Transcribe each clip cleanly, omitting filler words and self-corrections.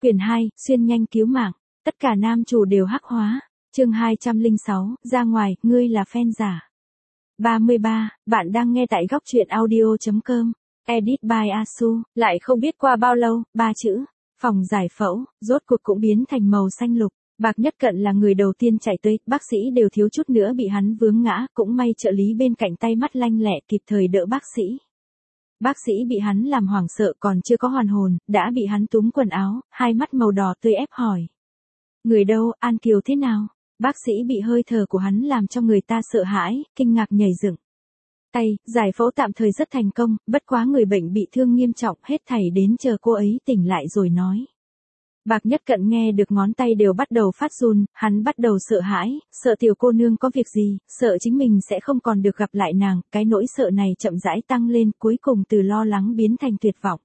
Quyển 2, xuyên nhanh cứu mạng. Tất cả nam chủ đều hắc hóa. Chương 206, ra ngoài, ngươi là fan giả. 33, bạn đang nghe tại góc truyện audio.com. Edit by Asu. Lại không biết qua bao lâu, 3 chữ. Phòng giải phẫu, rốt cuộc cũng biến thành màu xanh lục. Bạc Nhất Cận là người đầu tiên chạy tới, bác sĩ đều thiếu chút nữa bị hắn vướng ngã, cũng may trợ lý bên cạnh tay mắt lanh lẹ kịp thời đỡ bác sĩ. Bác sĩ bị hắn làm hoảng sợ còn chưa có hoàn hồn, đã bị hắn túm quần áo, hai mắt màu đỏ tươi ép hỏi. Người đâu, An Kiều thế nào? Bác sĩ bị hơi thở của hắn làm cho người ta sợ hãi, kinh ngạc nhảy dựng. Giải phẫu tạm thời rất thành công, bất quá người bệnh bị thương nghiêm trọng, hết thảy đến chờ cô ấy tỉnh lại rồi nói. Bạc Nhất Cận nghe được ngón tay đều bắt đầu phát run, hắn bắt đầu sợ hãi, sợ tiểu cô nương có việc gì, sợ chính mình sẽ không còn được gặp lại nàng, cái nỗi sợ này chậm rãi tăng lên, cuối cùng từ lo lắng biến thành tuyệt vọng.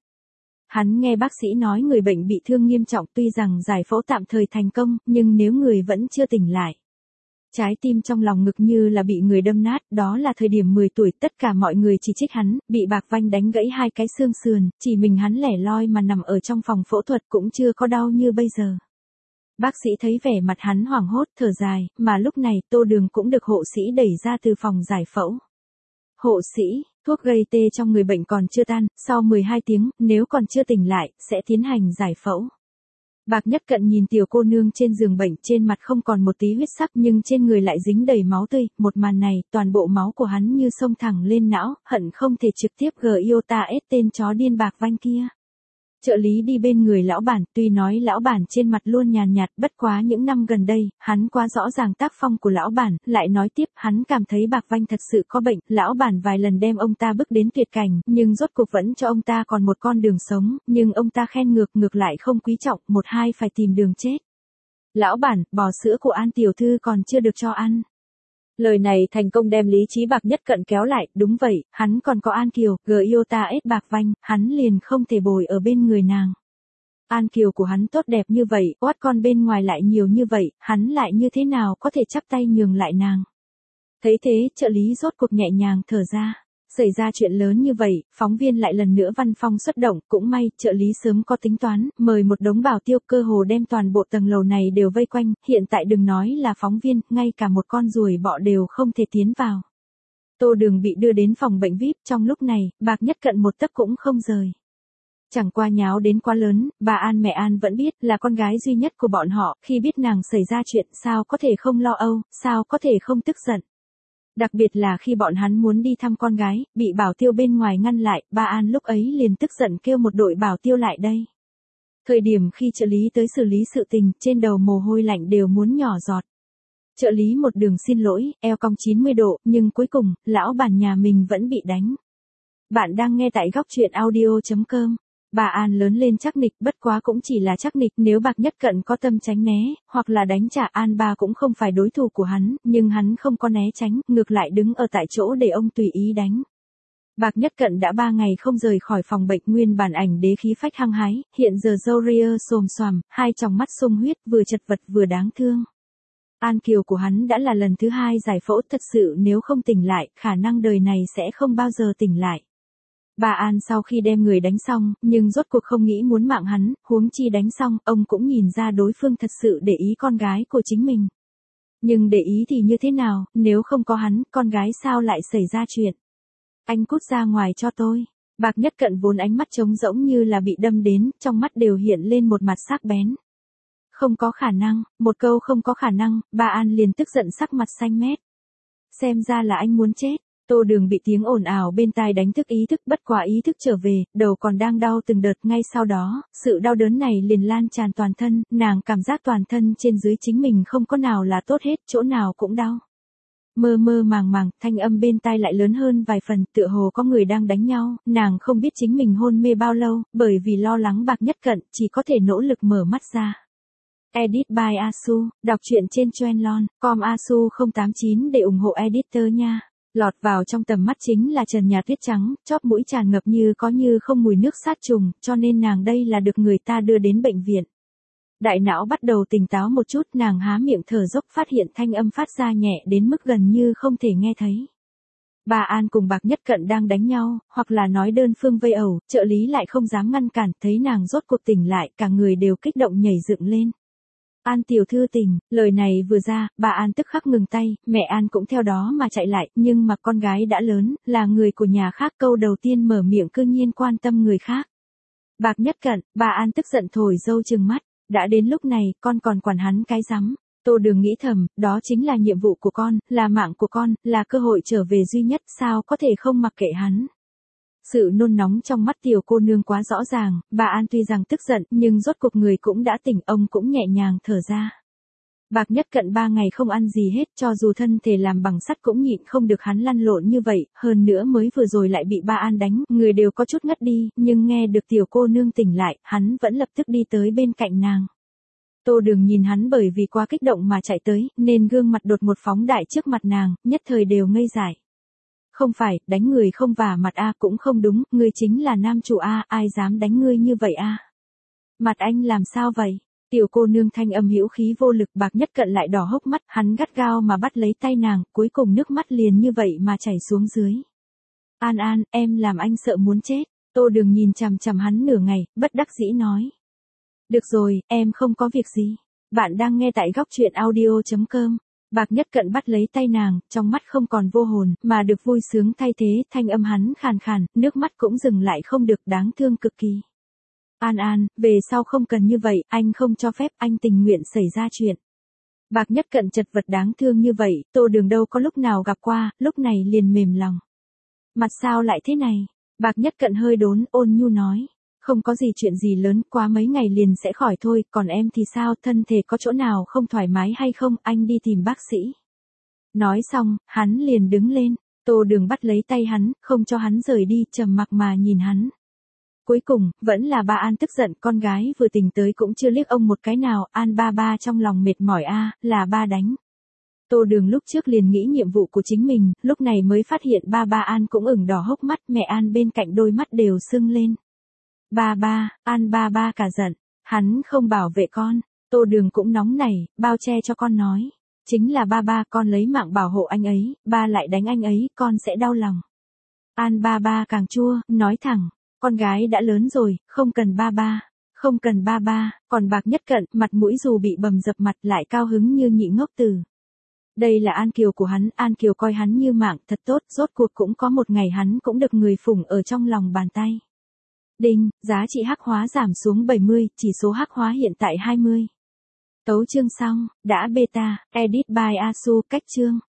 Hắn nghe bác sĩ nói người bệnh bị thương nghiêm trọng, tuy rằng giải phẫu tạm thời thành công, nhưng nếu người vẫn chưa tỉnh lại. Trái tim trong lòng ngực như là bị người đâm nát, đó là thời điểm 10 tuổi, tất cả mọi người chỉ trích hắn, bị Bạc Vanh đánh gãy 2 cái xương sườn, chỉ mình hắn lẻ loi mà nằm ở trong phòng phẫu thuật cũng chưa có đau như bây giờ. Bác sĩ thấy vẻ mặt hắn hoảng hốt, thở dài, mà lúc này Tô Đường cũng được hộ sĩ đẩy ra từ phòng giải phẫu. Hộ sĩ, thuốc gây tê trong người bệnh còn chưa tan, sau 12 tiếng, nếu còn chưa tỉnh lại, sẽ tiến hành giải phẫu. Bạc Nhất Cận nhìn tiểu cô nương trên giường bệnh, trên mặt không còn một tí huyết sắc nhưng trên người lại dính đầy máu tươi, một màn này, toàn bộ máu của hắn như xông thẳng lên não, hận không thể trực tiếp Giota S tên chó điên Bạc Vanh kia. Trợ lý đi bên người lão bản, tuy nói lão bản trên mặt luôn nhàn nhạt, bất quá những năm gần đây, hắn quá rõ ràng tác phong của lão bản, lại nói tiếp, hắn cảm thấy Bạc Vanh thật sự có bệnh, lão bản vài lần đem ông ta bước đến tuyệt cảnh, nhưng rốt cuộc vẫn cho ông ta còn một con đường sống, nhưng ông ta khen ngược lại không quý trọng, một hai phải tìm đường chết. Lão bản, bò sữa của An tiểu thư còn chưa được cho ăn. Lời này thành công đem lý trí Bạc Nhất Cận kéo lại, đúng vậy, hắn còn có An Kiều, Giota S Bạc Vanh, hắn liền không thể bồi ở bên người nàng. An Kiều của hắn tốt đẹp như vậy, oát con bên ngoài lại nhiều như vậy, hắn lại như thế nào có thể chắp tay nhường lại nàng. Thấy thế, trợ lý rốt cuộc nhẹ nhàng thở ra. Xảy ra chuyện lớn như vậy, phóng viên lại lần nữa văn phong xuất động, cũng may, trợ lý sớm có tính toán, mời một đống bảo tiêu cơ hồ đem toàn bộ tầng lầu này đều vây quanh, hiện tại đừng nói là phóng viên, ngay cả một con ruồi bọ đều không thể tiến vào. Tô Đường bị đưa đến phòng bệnh VIP, trong lúc này, Bạc Nhất Cận một tấc cũng không rời. Chẳng qua nháo đến quá lớn, bà An mẹ An vẫn biết là con gái duy nhất của bọn họ, khi biết nàng xảy ra chuyện sao có thể không lo âu, sao có thể không tức giận. Đặc biệt là khi bọn hắn muốn đi thăm con gái, bị bảo tiêu bên ngoài ngăn lại, ba An lúc ấy liền tức giận kêu một đội bảo tiêu lại đây. Thời điểm khi trợ lý tới xử lý sự tình, trên đầu mồ hôi lạnh đều muốn nhỏ giọt. Trợ lý một đường xin lỗi, eo cong 90 độ, nhưng cuối cùng, lão bản nhà mình vẫn bị đánh. Bạn đang nghe tại góc truyện audio.com. Bà An lớn lên chắc nịch, bất quá cũng chỉ là chắc nịch, nếu Bạc Nhất Cận có tâm tránh né, hoặc là đánh trả An ba cũng không phải đối thủ của hắn, nhưng hắn không có né tránh, ngược lại đứng ở tại chỗ để ông tùy ý đánh. Bạc Nhất Cận đã 3 ngày không rời khỏi phòng bệnh, nguyên bản ảnh đế khí phách hăng hái, hiện giờ râu ria xồm xoàm, hai tròng mắt sung huyết, vừa chật vật vừa đáng thương. An Kiều của hắn đã là lần thứ 2 giải phẫu, thật sự nếu không tỉnh lại, khả năng đời này sẽ không bao giờ tỉnh lại. Bà An sau khi đem người đánh xong, nhưng rốt cuộc không nghĩ muốn mạng hắn, huống chi đánh xong, ông cũng nhìn ra đối phương thật sự để ý con gái của chính mình. Nhưng để ý thì như thế nào, nếu không có hắn, con gái sao lại xảy ra chuyện? Anh cút ra ngoài cho tôi. Bạc Nhất Cận vốn ánh mắt trống rỗng như là bị đâm đến, trong mắt đều hiện lên một mặt sắc bén. Không có khả năng, một câu không có khả năng, bà An liền tức giận sắc mặt xanh mét. Xem ra là anh muốn chết. Tô Đường bị tiếng ồn ào bên tai đánh thức ý thức, bất quá ý thức trở về, đầu còn đang đau từng đợt, ngay sau đó, sự đau đớn này liền lan tràn toàn thân, nàng cảm giác toàn thân trên dưới chính mình không có nào là tốt hết, chỗ nào cũng đau. Mơ mơ màng màng, thanh âm bên tai lại lớn hơn vài phần, tựa hồ có người đang đánh nhau, nàng không biết chính mình hôn mê bao lâu, bởi vì lo lắng Bạc Nhất Cận, chỉ có thể nỗ lực mở mắt ra. Edit by Asu, đọc truyện trên Trendlon.com Asu 089 để ủng hộ editor nha. Lọt vào trong tầm mắt chính là trần nhà tuyết trắng, chóp mũi tràn ngập như có như không mùi nước sát trùng, cho nên nàng đây là được người ta đưa đến bệnh viện. Đại não bắt đầu tỉnh táo một chút, nàng há miệng thở dốc, phát hiện thanh âm phát ra nhẹ đến mức gần như không thể nghe thấy. Ba An cùng Bạc Nhất Cận đang đánh nhau, hoặc là nói đơn phương vây ẩu, trợ lý lại không dám ngăn cản, thấy nàng rốt cuộc tỉnh lại, cả người đều kích động nhảy dựng lên. An tiểu thư tỉnh, lời này vừa ra, bà An tức khắc ngừng tay, mẹ An cũng theo đó mà chạy lại, nhưng mà con gái đã lớn, là người của nhà khác, câu đầu tiên mở miệng cư nhiên quan tâm người khác. Bạc Nhất Cận, bà An tức giận thổi dâu trừng mắt, đã đến lúc này, con còn quản hắn cái rắm. Tô Đường nghĩ thầm, đó chính là nhiệm vụ của con, là mạng của con, là cơ hội trở về duy nhất, sao có thể không mặc kệ hắn. Sự nôn nóng trong mắt tiểu cô nương quá rõ ràng, bà An tuy rằng tức giận, nhưng rốt cuộc người cũng đã tỉnh, ông cũng nhẹ nhàng thở ra. Bạc Nhất Cận 3 ngày không ăn gì hết, cho dù thân thể làm bằng sắt cũng nhịn không được hắn lăn lộn như vậy, hơn nữa mới vừa rồi lại bị bà An đánh, người đều có chút ngất đi, nhưng nghe được tiểu cô nương tỉnh lại, hắn vẫn lập tức đi tới bên cạnh nàng. Tô Đường nhìn hắn bởi vì quá kích động mà chạy tới, nên gương mặt đột một phóng đại trước mặt nàng, nhất thời đều ngây dại. Không phải, đánh người không vả mặt a cũng không đúng, ngươi chính là nam chủ a, ai dám đánh ngươi như vậy a? Mặt anh làm sao vậy? Tiểu cô nương thanh âm hữu khí vô lực. Bạc Nhất Cận lại đỏ hốc mắt, hắn gắt gao mà bắt lấy tay nàng, cuối cùng nước mắt liền như vậy mà chảy xuống dưới. An An, em làm anh sợ muốn chết. Tô Đường nhìn chằm chằm hắn nửa ngày, bất đắc dĩ nói. Được rồi, em không có việc gì. Bạn đang nghe tại góc truyện audio.com. Bạc Nhất Cận bắt lấy tay nàng, trong mắt không còn vô hồn, mà được vui sướng thay thế, thanh âm hắn khàn khàn, nước mắt cũng dừng lại không được, đáng thương cực kỳ. An An, về sau không cần như vậy, anh không cho phép, anh tình nguyện xảy ra chuyện. Bạc Nhất Cận chật vật đáng thương như vậy, Tô Đường đâu có lúc nào gặp qua, lúc này liền mềm lòng. Mặt sao lại thế này? Bạc Nhất Cận hơi đốn, ôn nhu nói. Không có gì chuyện gì lớn, quá mấy ngày liền sẽ khỏi thôi, còn em thì sao, thân thể có chỗ nào không thoải mái hay không, anh đi tìm bác sĩ. Nói xong, hắn liền đứng lên, Tô Đường bắt lấy tay hắn, không cho hắn rời đi, trầm mặc mà nhìn hắn. Cuối cùng, vẫn là bà An tức giận, con gái vừa tỉnh tới cũng chưa liếc ông một cái nào, An ba ba trong lòng mệt mỏi a, là ba đánh. Tô Đường lúc trước liền nghĩ nhiệm vụ của chính mình, lúc này mới phát hiện ba ba An cũng ửng đỏ hốc mắt, mẹ An bên cạnh đôi mắt đều sưng lên. Ba ba, An ba ba cả giận, hắn không bảo vệ con, Tô Đường cũng nóng nảy, bao che cho con nói. Chính là ba ba, con lấy mạng bảo hộ anh ấy, ba lại đánh anh ấy, con sẽ đau lòng. An ba ba càng chua, nói thẳng, con gái đã lớn rồi, không cần ba ba, không cần ba ba, còn Bạc Nhất Cận, mặt mũi dù bị bầm dập mặt lại cao hứng như nhị ngốc tử. Đây là An Kiều của hắn, An Kiều coi hắn như mạng, thật tốt, rốt cuộc cũng có một ngày hắn cũng được người phụng ở trong lòng bàn tay. Đinh, giá trị hắc hóa giảm xuống 70, chỉ số hắc hóa hiện tại 20. Tấu chương xong, đã beta, edit by Asu, cách chương.